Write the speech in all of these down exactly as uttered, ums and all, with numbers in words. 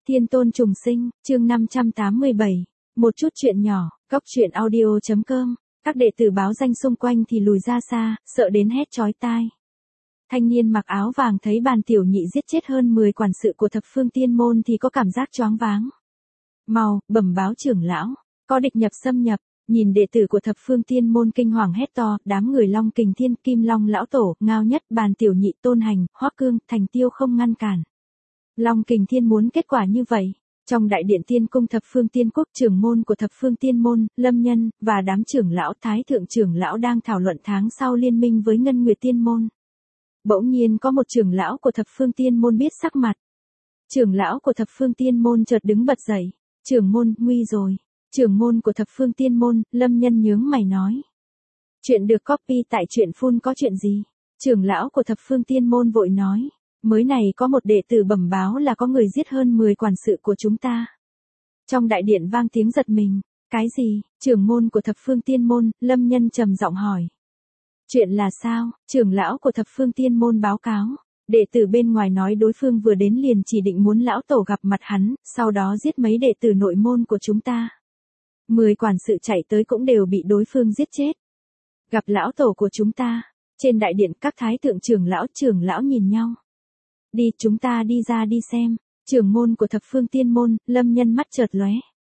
Thiên tôn trùng sinh, chương năm trăm tám mươi bảy. Một chút chuyện nhỏ, góc chuyện audio.com. Các đệ tử báo danh xung quanh thì lùi ra xa, sợ đến hét chói tai. Thanh niên mặc áo vàng thấy bàn tiểu nhị giết chết hơn mười quản sự của thập phương tiên môn thì có cảm giác choáng váng. Mau, bẩm báo trưởng lão, có địch nhập xâm nhập. Nhìn đệ tử của thập phương tiên môn kinh hoàng hét to, đám người Long Kình Thiên, Kim Long lão tổ, Ngao Nhất, Bàn Tiểu Nhị, Tôn Hành, Hoắc Cương, Thành Tiêu không ngăn cản. Long Kình Thiên muốn kết quả như vậy. Trong đại điện tiên cung thập phương tiên quốc, trưởng môn của thập phương tiên môn, Lâm Nhân, và đám trưởng lão thái thượng trưởng lão đang thảo luận tháng sau liên minh với Ngân Nguyệt tiên môn. Bỗng nhiên có một trưởng lão của thập phương tiên môn biết sắc mặt. Trưởng lão của thập phương tiên môn chợt đứng bật dậy. Trưởng môn, nguy rồi. Trưởng môn của thập phương tiên môn, Lâm Nhân nhướng mày nói. Chuyện được copy tại truyện phun có chuyện gì? Trưởng lão của thập phương tiên môn vội nói. Mới này có một đệ tử bẩm báo là có người giết hơn mười quản sự của chúng ta. Trong đại điện vang tiếng giật mình. Cái gì? Trưởng môn của thập phương tiên môn, Lâm Nhân trầm giọng hỏi. Chuyện là sao? Trưởng lão của thập phương tiên môn báo cáo. Đệ tử bên ngoài nói đối phương vừa đến liền chỉ định muốn lão tổ gặp mặt hắn, sau đó giết mấy đệ tử nội môn của chúng ta. Mười quản sự chạy tới cũng đều bị đối phương giết chết. Gặp lão tổ của chúng ta. Trên đại điện các thái thượng trưởng lão trưởng lão nhìn nhau. Đi, chúng ta đi ra đi xem. Trưởng môn của thập phương tiên môn, Lâm Nhân mắt chợt lóe.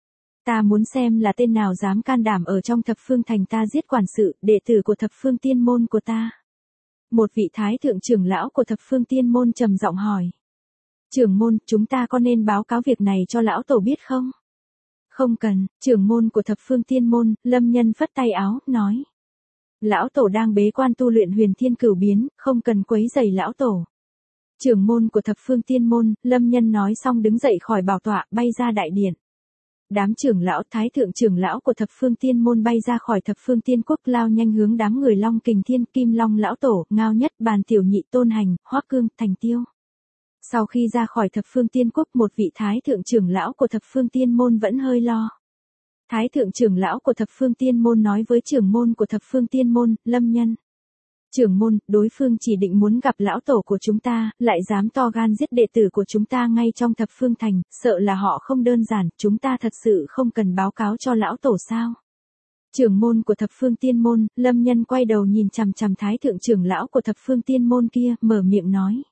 Ta muốn xem là tên nào dám can đảm ở trong thập phương thành ta giết quản sự, đệ tử của thập phương tiên môn của ta. Một vị thái thượng trưởng lão của thập phương tiên môn trầm giọng hỏi. Trưởng môn, chúng ta có nên báo cáo việc này cho lão tổ biết không? Không cần, trưởng môn của thập phương tiên môn, Lâm Nhân phất tay áo, nói. Lão tổ đang bế quan tu luyện huyền thiên cửu biến, không cần quấy rầy lão tổ. Trưởng môn của thập phương tiên môn, Lâm Nhân nói xong đứng dậy khỏi bảo tọa, bay ra đại điện. Đám trưởng lão thái thượng trưởng lão của thập phương tiên môn bay ra khỏi thập phương tiên quốc lao nhanh hướng đám người Long Kình Thiên, Kim Long lão tổ, Ngao Nhất, Bàn Tiểu Nhị, Tôn Hành, Hoắc Cương, Thành Tiêu. Sau khi ra khỏi thập phương tiên quốc, một vị thái thượng trưởng lão của thập phương tiên môn vẫn hơi lo. Thái thượng trưởng lão của thập phương tiên môn nói với trưởng môn của thập phương tiên môn, Lâm Nhân. Trưởng môn, đối phương chỉ định muốn gặp lão tổ của chúng ta, lại dám to gan giết đệ tử của chúng ta ngay trong thập phương thành, sợ là họ không đơn giản, chúng ta thật sự không cần báo cáo cho lão tổ sao? Trưởng môn của thập phương tiên môn, Lâm Nhân quay đầu nhìn chằm chằm thái thượng trưởng lão của thập phương tiên môn kia, mở miệng nói.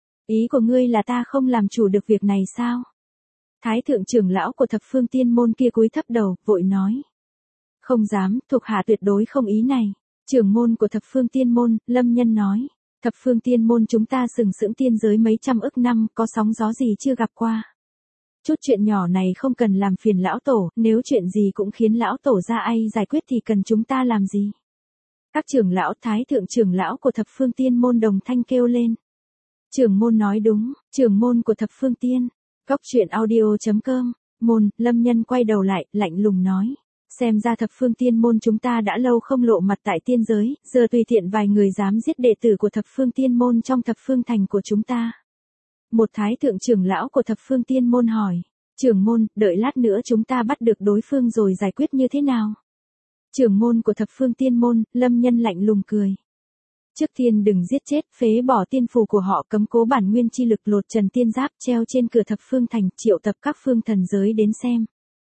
Ý của ngươi là ta không làm chủ được việc này sao? Thái thượng trưởng lão của thập phương tiên môn kia cúi thấp đầu, vội nói. Không dám, thuộc hạ tuyệt đối không ý này. Trưởng môn của thập phương tiên môn, Lâm Nhân nói. Thập phương tiên môn chúng ta sừng sững tiên giới mấy trăm ức năm, có sóng gió gì chưa gặp qua. Chút chuyện nhỏ này không cần làm phiền lão tổ, nếu chuyện gì cũng khiến lão tổ ra ai giải quyết thì cần chúng ta làm gì? Các trưởng lão thái thượng trưởng lão của thập phương tiên môn đồng thanh kêu lên. Trưởng môn nói đúng, trưởng môn của thập phương tiên. Góc chuyện audio.com. Môn, Lâm Nhân quay đầu lại, lạnh lùng nói. Xem ra thập phương tiên môn chúng ta đã lâu không lộ mặt tại tiên giới, giờ tùy tiện vài người dám giết đệ tử của thập phương tiên môn trong thập phương thành của chúng ta. Một thái thượng trưởng lão của thập phương tiên môn hỏi. Trưởng môn, đợi lát nữa chúng ta bắt được đối phương rồi giải quyết như thế nào? Trưởng môn của thập phương tiên môn, Lâm Nhân lạnh lùng cười. Trước tiên đừng giết chết, phế bỏ tiên phù của họ, cấm cố bản nguyên chi lực lột trần tiên giáp treo trên cửa thập phương thành, triệu tập các phương thần giới đến xem.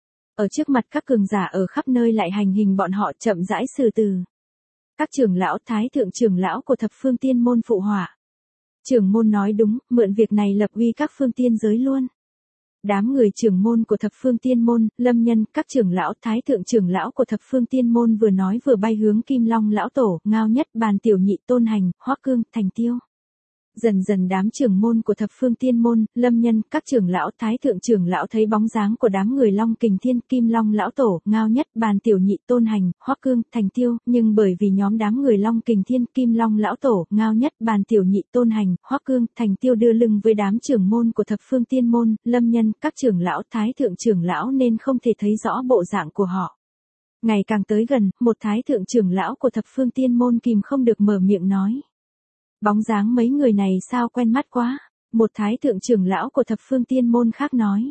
Ở trước mặt các cường giả ở khắp nơi lại hành hình bọn họ, chậm rãi xử tử. Các trưởng lão thái thượng trưởng lão của thập phương tiên môn phụ họa. Trưởng môn nói đúng, mượn việc này lập uy các phương tiên giới luôn. Đám người trưởng môn của thập phương tiên môn, Lâm Nhân, các trưởng lão thái thượng trưởng lão của thập phương tiên môn vừa nói vừa bay hướng Kim Long lão tổ, Ngao Nhất, Bàn Tiểu Nhị, Tôn Hành, Hoắc Cương, Thành Tiêu. Dần dần đám trưởng môn của thập phương tiên môn, Lâm Nhân, các trưởng lão thái thượng trưởng lão thấy bóng dáng của đám người Long Kình Thiên, Kim Long lão tổ, Ngao Nhất, Bàn Tiểu Nhị, Tôn Hành, Hoắc Cương, Thành Tiêu, nhưng bởi vì nhóm đám người Long Kình Thiên, Kim Long lão tổ, Ngao Nhất, Bàn Tiểu Nhị, Tôn Hành, Hoắc Cương, Thành Tiêu đưa lưng với đám trưởng môn của thập phương tiên môn, Lâm Nhân, các trưởng lão thái thượng trưởng lão nên không thể thấy rõ bộ dạng của họ. Ngày càng tới gần, một thái thượng trưởng lão của thập phương tiên môn kìm không được mở miệng nói. Bóng dáng mấy người này sao quen mắt quá, một thái thượng trưởng lão của thập phương tiên môn khác nói.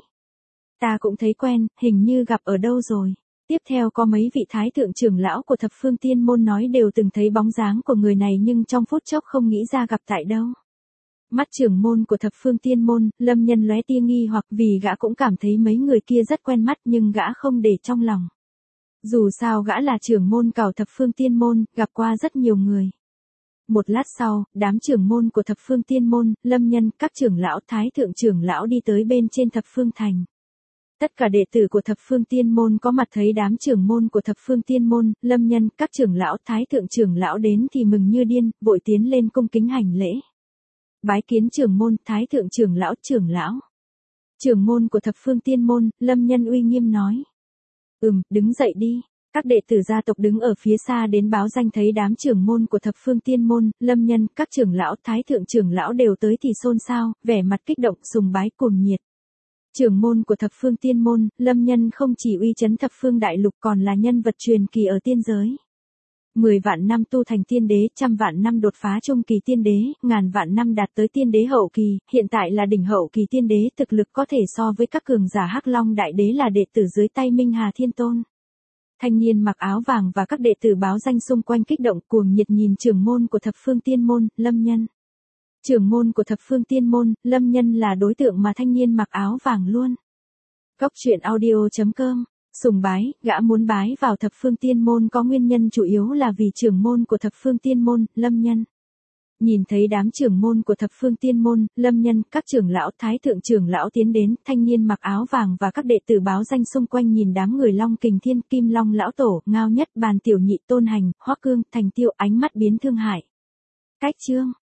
Ta cũng thấy quen, hình như gặp ở đâu rồi. Tiếp theo có mấy vị thái thượng trưởng lão của thập phương tiên môn nói đều từng thấy bóng dáng của người này nhưng trong phút chốc không nghĩ ra gặp tại đâu. Mắt trưởng môn của thập phương tiên môn, Lâm Nhân lóe tia nghi hoặc vì gã cũng cảm thấy mấy người kia rất quen mắt nhưng gã không để trong lòng. Dù sao gã là trưởng môn cảo thập phương tiên môn, gặp qua rất nhiều người. Một lát sau, đám trưởng môn của thập phương tiên môn, Lâm Nhân, các trưởng lão, thái thượng trưởng lão đi tới bên trên thập phương thành. Tất cả đệ tử của thập phương tiên môn có mặt thấy đám trưởng môn của thập phương tiên môn, Lâm Nhân, các trưởng lão, thái thượng trưởng lão đến thì mừng như điên, vội tiến lên cung kính hành lễ. Bái kiến trưởng môn, thái thượng trưởng lão, trưởng lão. Trưởng môn của thập phương tiên môn, Lâm Nhân uy nghiêm nói. Ừm, đứng dậy đi. Các đệ tử gia tộc đứng ở phía xa đến báo danh thấy đám trưởng môn của thập phương tiên môn, Lâm Nhân, các trưởng lão, thái thượng trưởng lão đều tới thì xôn xao, vẻ mặt kích động, sùng bái cuồng nhiệt. Trưởng môn của thập phương tiên môn, Lâm Nhân không chỉ uy chấn thập phương đại lục còn là nhân vật truyền kỳ ở tiên giới. Mười vạn năm tu thành tiên đế, trăm vạn năm đột phá trung kỳ tiên đế, ngàn vạn năm đạt tới tiên đế hậu kỳ, hiện tại là đỉnh hậu kỳ tiên đế, thực lực có thể so với các cường giả Hắc Long đại đế là đệ tử dưới tay Minh Hà Thiên Tôn. Thanh niên mặc áo vàng và các đệ tử báo danh xung quanh kích động cuồng nhiệt nhìn trưởng môn của thập phương tiên môn, Lâm Nhân. Trưởng môn của thập phương tiên môn, Lâm Nhân là đối tượng mà thanh niên mặc áo vàng luôn. Cốc truyện audio chấm com. Sùng bái, gã muốn bái vào thập phương tiên môn có nguyên nhân chủ yếu là vì trưởng môn của thập phương tiên môn, Lâm Nhân. Nhìn thấy đám trưởng môn của thập phương tiên môn, Lâm Nhân, các trưởng lão, thái thượng trưởng lão tiến đến, thanh niên mặc áo vàng và các đệ tử báo danh xung quanh nhìn đám người Long Kình Thiên, Kim Long lão tổ, Ngao Nhất, Bàn Tiểu Nhị, Tôn Hành, Hoắc Cương, Thành Tiêu, ánh mắt biến thương hại. Cách chương